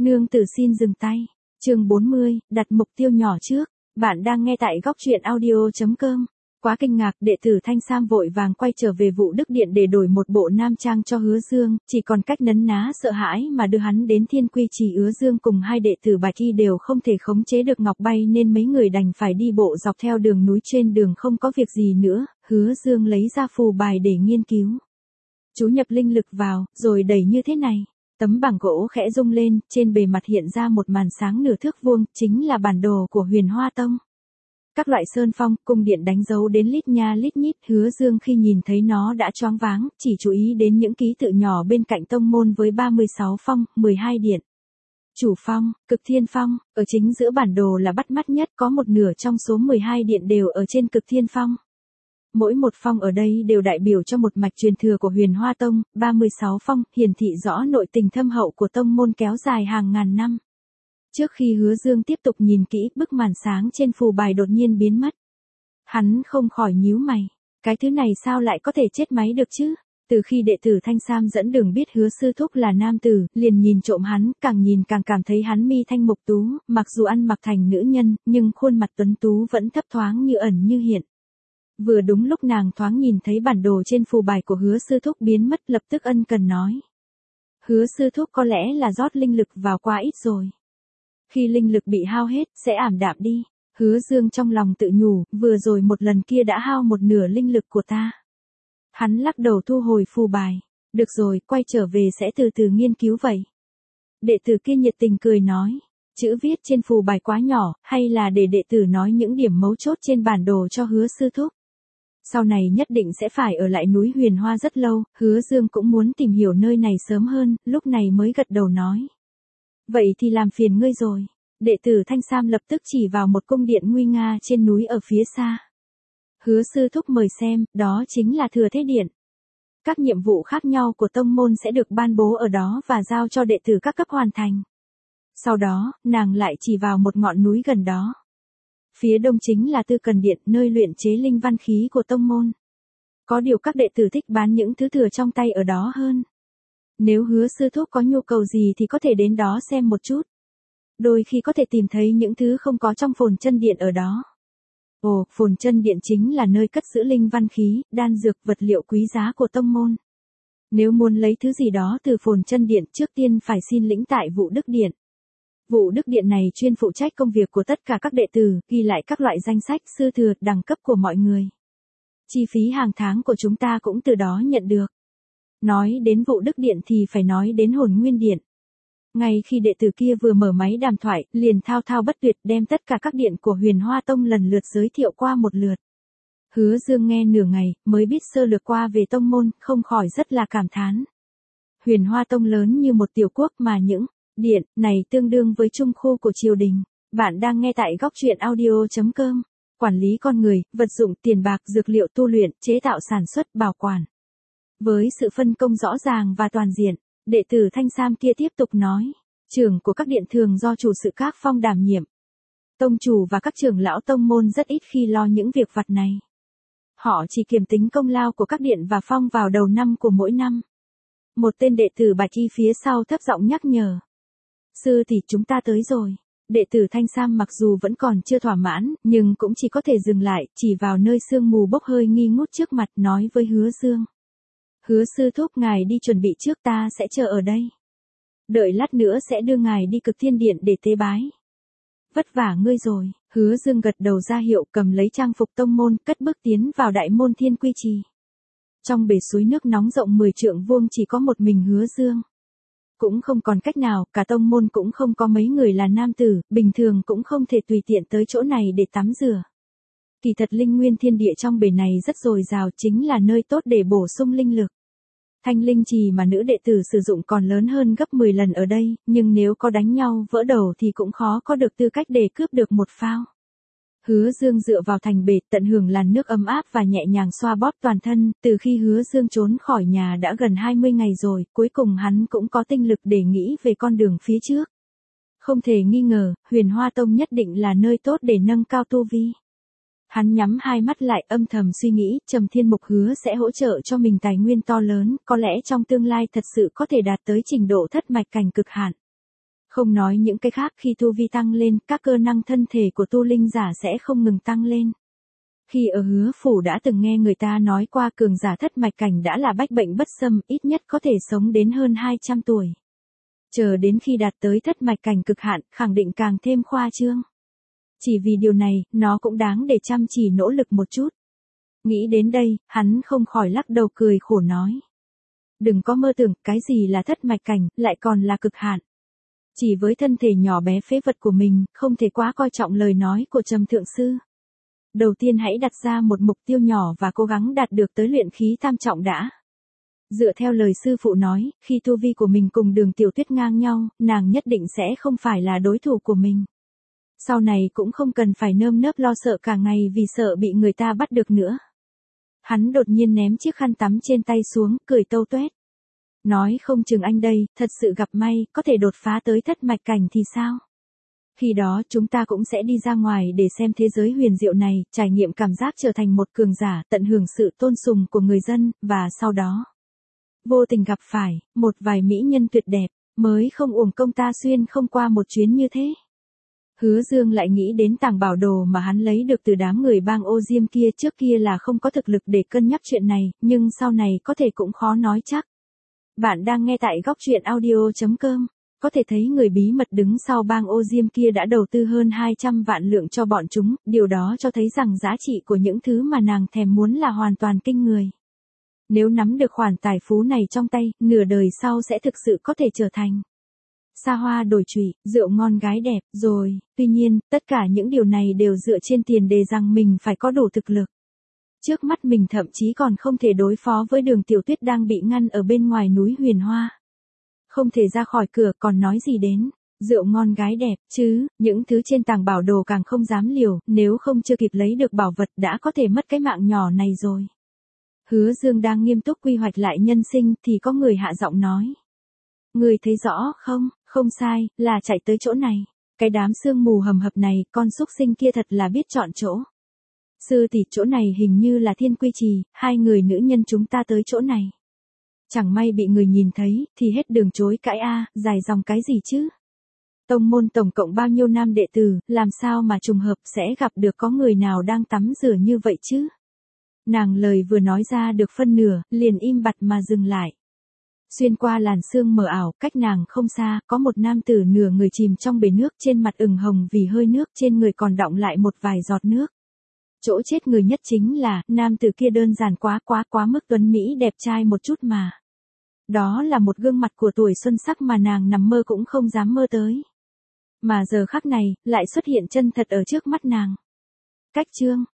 Nương tử xin dừng tay. Chương 40, đặt mục tiêu nhỏ trước. Bạn đang nghe tại góc truyện audio.com. Quá kinh ngạc, đệ tử Thanh Sam vội vàng quay trở về Vũ Đức Điện để đổi một bộ nam trang cho Hứa Dương, chỉ còn cách nấn ná sợ hãi mà đưa hắn đến Thiên Quy Trì. Hứa Dương cùng hai đệ tử Bạch Y đều không thể khống chế được ngọc bay nên mấy người đành phải đi bộ dọc theo đường núi. Trên đường không có việc gì nữa, Hứa Dương lấy ra phù bài để nghiên cứu. Chú nhập linh lực vào, rồi đẩy như thế này. Tấm bảng gỗ khẽ rung lên, trên bề mặt hiện ra một màn sáng nửa thước vuông, chính là bản đồ của Huyền Hoa Tông. Các loại sơn phong, cung điện đánh dấu đến lít nha lít nhít. Hứa Dương khi nhìn thấy nó đã choáng váng, chỉ chú ý đến những ký tự nhỏ bên cạnh tông môn với 36 phong, 12 điện. Chủ phong, Cực Thiên Phong, ở chính giữa bản đồ là bắt mắt nhất, có một nửa trong số 12 điện đều ở trên Cực Thiên Phong. Mỗi một phong ở đây đều đại biểu cho một mạch truyền thừa của Huyền Hoa Tông. 36 phong hiển thị rõ nội tình thâm hậu của tông môn kéo dài hàng ngàn năm. Trước khi Hứa Dương tiếp tục nhìn kỹ, bức màn sáng trên phù bài đột nhiên biến mất. Hắn không khỏi nhíu mày, cái thứ này sao lại có thể chết máy được chứ? Từ khi đệ tử Thanh Sam dẫn đường biết Hứa sư thúc là nam tử, liền nhìn trộm hắn, càng nhìn càng cảm thấy hắn mi thanh mục tú, mặc dù ăn mặc thành nữ nhân, nhưng khuôn mặt tuấn tú vẫn thấp thoáng như ẩn như hiện. Vừa đúng lúc nàng thoáng nhìn thấy bản đồ trên phù bài của Hứa sư thúc biến mất, lập tức ân cần nói: Hứa sư thúc có lẽ là rót linh lực vào quá ít rồi. Khi linh lực bị hao hết, sẽ ảm đạm đi. Hứa Dương trong lòng tự nhủ, vừa rồi một lần kia đã hao một nửa linh lực của ta. Hắn lắc đầu thu hồi phù bài. Được rồi, quay trở về sẽ từ từ nghiên cứu vậy. Đệ tử kia nhiệt tình cười nói: chữ viết trên phù bài quá nhỏ, hay là để đệ tử nói những điểm mấu chốt trên bản đồ cho Hứa sư thúc. Sau này nhất định sẽ phải ở lại núi Huyền Hoa rất lâu. Hứa Dương cũng muốn tìm hiểu nơi này sớm hơn, lúc này mới gật đầu nói: vậy thì làm phiền ngươi rồi. Đệ tử Thanh Sam lập tức chỉ vào một cung điện nguy nga trên núi ở phía xa. Hứa sư thúc mời xem, đó chính là Thừa Thế Điện. Các nhiệm vụ khác nhau của tông môn sẽ được ban bố ở đó và giao cho đệ tử các cấp hoàn thành. Sau đó, nàng lại chỉ vào một ngọn núi gần đó. Phía đông chính là Tư Cần Điện, nơi luyện chế linh văn khí của tông môn. Có điều các đệ tử thích bán những thứ thừa trong tay ở đó hơn. Nếu Hứa sư thúc có nhu cầu gì thì có thể đến đó xem một chút. Đôi khi có thể tìm thấy những thứ không có trong Phồn Chân Điện ở đó. Ồ, Phồn Chân Điện chính là nơi cất giữ linh văn khí, đan dược, vật liệu quý giá của tông môn. Nếu muốn lấy thứ gì đó từ Phồn Chân Điện, trước tiên phải xin lĩnh tại Vũ Đức Điện. Vũ Đức Điện này chuyên phụ trách công việc của tất cả các đệ tử, ghi lại các loại danh sách, sư thừa, đẳng cấp của mọi người. Chi phí hàng tháng của chúng ta cũng từ đó nhận được. Nói đến Vũ Đức Điện thì phải nói đến Hồn Nguyên Điện. Ngay khi đệ tử kia vừa mở máy đàm thoại, liền thao thao bất tuyệt đem tất cả các điện của Huyền Hoa Tông lần lượt giới thiệu qua một lượt. Hứa Dương nghe nửa ngày, mới biết sơ lược qua về tông môn, không khỏi rất là cảm thán. Huyền Hoa Tông lớn như một tiểu quốc mà những điện này tương đương với trung khu của triều đình. Bạn đang nghe tại góc truyện audio.com. Quản lý con người, vật dụng, tiền bạc, dược liệu, tu luyện, chế tạo, sản xuất, bảo quản. Với sự phân công rõ ràng và toàn diện, đệ tử Thanh Sam kia tiếp tục nói: trưởng của các điện thường do chủ sự các phong đảm nhiệm. Tông chủ và các trưởng lão tông môn rất ít khi lo những việc vặt này. Họ chỉ kiểm tính công lao của các điện và phong vào đầu năm của mỗi năm. Một tên đệ tử Bạch Y phía sau thấp giọng nhắc nhở: sư thì chúng ta tới rồi. Đệ tử Thanh Sam mặc dù vẫn còn chưa thỏa mãn, nhưng cũng chỉ có thể dừng lại, chỉ vào nơi sương mù bốc hơi nghi ngút trước mặt, nói với Hứa Dương: Hứa sư thúc, ngài đi chuẩn bị trước, ta sẽ chờ ở đây. Đợi lát nữa sẽ đưa ngài đi Cực Thiên Điện để tế bái. Vất vả ngươi rồi. Hứa Dương gật đầu ra hiệu, cầm lấy trang phục tông môn, cất bước tiến vào đại môn Thiên Quy Trì. Trong bể suối nước nóng rộng 10 trượng vuông chỉ có một mình Hứa Dương. Cũng không còn cách nào, cả tông môn cũng không có mấy người là nam tử, bình thường cũng không thể tùy tiện tới chỗ này để tắm rửa. Kỳ thật linh nguyên thiên địa trong bể này rất dồi dào, chính là nơi tốt để bổ sung linh lực. Thanh linh trì mà nữ đệ tử sử dụng còn lớn hơn gấp 10 lần ở đây, nhưng nếu có đánh nhau vỡ đầu thì cũng khó có được tư cách để cướp được một phao. Hứa Dương dựa vào thành bể, tận hưởng làn nước ấm áp và nhẹ nhàng xoa bóp toàn thân. Từ khi Hứa Dương trốn khỏi nhà đã gần 20 ngày rồi, cuối cùng hắn cũng có tinh lực để nghĩ về con đường phía trước. Không thể nghi ngờ, Huyền Hoa Tông nhất định là nơi tốt để nâng cao tu vi. Hắn nhắm hai mắt lại, âm thầm suy nghĩ, Trầm Thiên Mục hứa sẽ hỗ trợ cho mình tài nguyên to lớn, có lẽ trong tương lai thật sự có thể đạt tới trình độ thất mạch cảnh cực hạn. Không nói những cái khác, khi tu vi tăng lên, các cơ năng thân thể của tu linh giả sẽ không ngừng tăng lên. Khi ở Hứa Phủ đã từng nghe người ta nói qua cường giả thất mạch cảnh đã là bách bệnh bất xâm, ít nhất có thể sống đến hơn 200 tuổi. Chờ đến khi đạt tới thất mạch cảnh cực hạn, khẳng định càng thêm khoa trương. Chỉ vì điều này, nó cũng đáng để chăm chỉ nỗ lực một chút. Nghĩ đến đây, hắn không khỏi lắc đầu cười khổ nói. Đừng có mơ tưởng, cái gì là thất mạch cảnh, lại còn là cực hạn. Chỉ với thân thể nhỏ bé phế vật của mình, không thể quá coi trọng lời nói của Trầm Thượng Sư. Đầu tiên hãy đặt ra một mục tiêu nhỏ và cố gắng đạt được tới luyện khí tam trọng đã. Dựa theo lời sư phụ nói, khi tu vi của mình cùng Đường Tiểu Tuyết ngang nhau, nàng nhất định sẽ không phải là đối thủ của mình. Sau này cũng không cần phải nơm nớp lo sợ cả ngày vì sợ bị người ta bắt được nữa. Hắn đột nhiên ném chiếc khăn tắm trên tay xuống, cười tâu tuét. Nói không chừng anh đây, thật sự gặp may, có thể đột phá tới thất mạch cảnh thì sao? Khi đó chúng ta cũng sẽ đi ra ngoài để xem thế giới huyền diệu này, trải nghiệm cảm giác trở thành một cường giả, tận hưởng sự tôn sùng của người dân, và sau đó vô tình gặp phải một vài mỹ nhân tuyệt đẹp, mới không uổng công ta xuyên không qua một chuyến như thế. Hứa Dương lại nghĩ đến tàng bảo đồ mà hắn lấy được từ đám người bang Ô Diêm kia, trước kia là không có thực lực để cân nhắc chuyện này, nhưng sau này có thể cũng khó nói chắc. Bạn đang nghe tại góc truyện audio.com. Có thể thấy người bí mật đứng sau bang Ô Diêm kia đã đầu tư hơn 200 vạn lượng cho bọn chúng, điều đó cho thấy rằng giá trị của những thứ mà nàng thèm muốn là hoàn toàn kinh người. Nếu nắm được khoản tài phú này trong tay, nửa đời sau sẽ thực sự có thể trở thành xa hoa đổi trụy, rượu ngon gái đẹp, rồi, tuy nhiên, tất cả những điều này đều dựa trên tiền đề rằng mình phải có đủ thực lực. Trước mắt mình thậm chí còn không thể đối phó với Đường Tiểu Tuyết đang bị ngăn ở bên ngoài núi Huyền Hoa. Không thể ra khỏi cửa, còn nói gì đến rượu ngon gái đẹp chứ, những thứ trên tàng bảo đồ càng không dám liều, nếu không chưa kịp lấy được bảo vật đã có thể mất cái mạng nhỏ này rồi. Hứa Dương đang nghiêm túc quy hoạch lại nhân sinh thì có người hạ giọng nói. Người thấy rõ không? Không sai, là chạy tới chỗ này. Cái đám sương mù hầm hập này, con súc sinh kia thật là biết chọn chỗ. Sư tỷ, chỗ này hình như là Thiên Quy Trì, hai người nữ nhân chúng ta tới chỗ này. Chẳng may bị người nhìn thấy, thì hết đường chối cãi dài dòng cái gì chứ? Tông môn tổng cộng bao nhiêu nam đệ tử, làm sao mà trùng hợp sẽ gặp được có người nào đang tắm rửa như vậy chứ? Nàng lời vừa nói ra được phân nửa, liền im bặt mà dừng lại. Xuyên qua làn sương mờ ảo, cách nàng không xa, có một nam tử nửa người chìm trong bể nước, trên mặt ửng hồng vì hơi nước, trên người còn đọng lại một vài giọt nước. Chỗ chết người nhất chính là, nam tử kia đơn giản quá mức tuấn mỹ đẹp trai một chút mà. Đó là một gương mặt của tuổi xuân sắc mà nàng nằm mơ cũng không dám mơ tới. Mà giờ khắc này, lại xuất hiện chân thật ở trước mắt nàng. Cách chương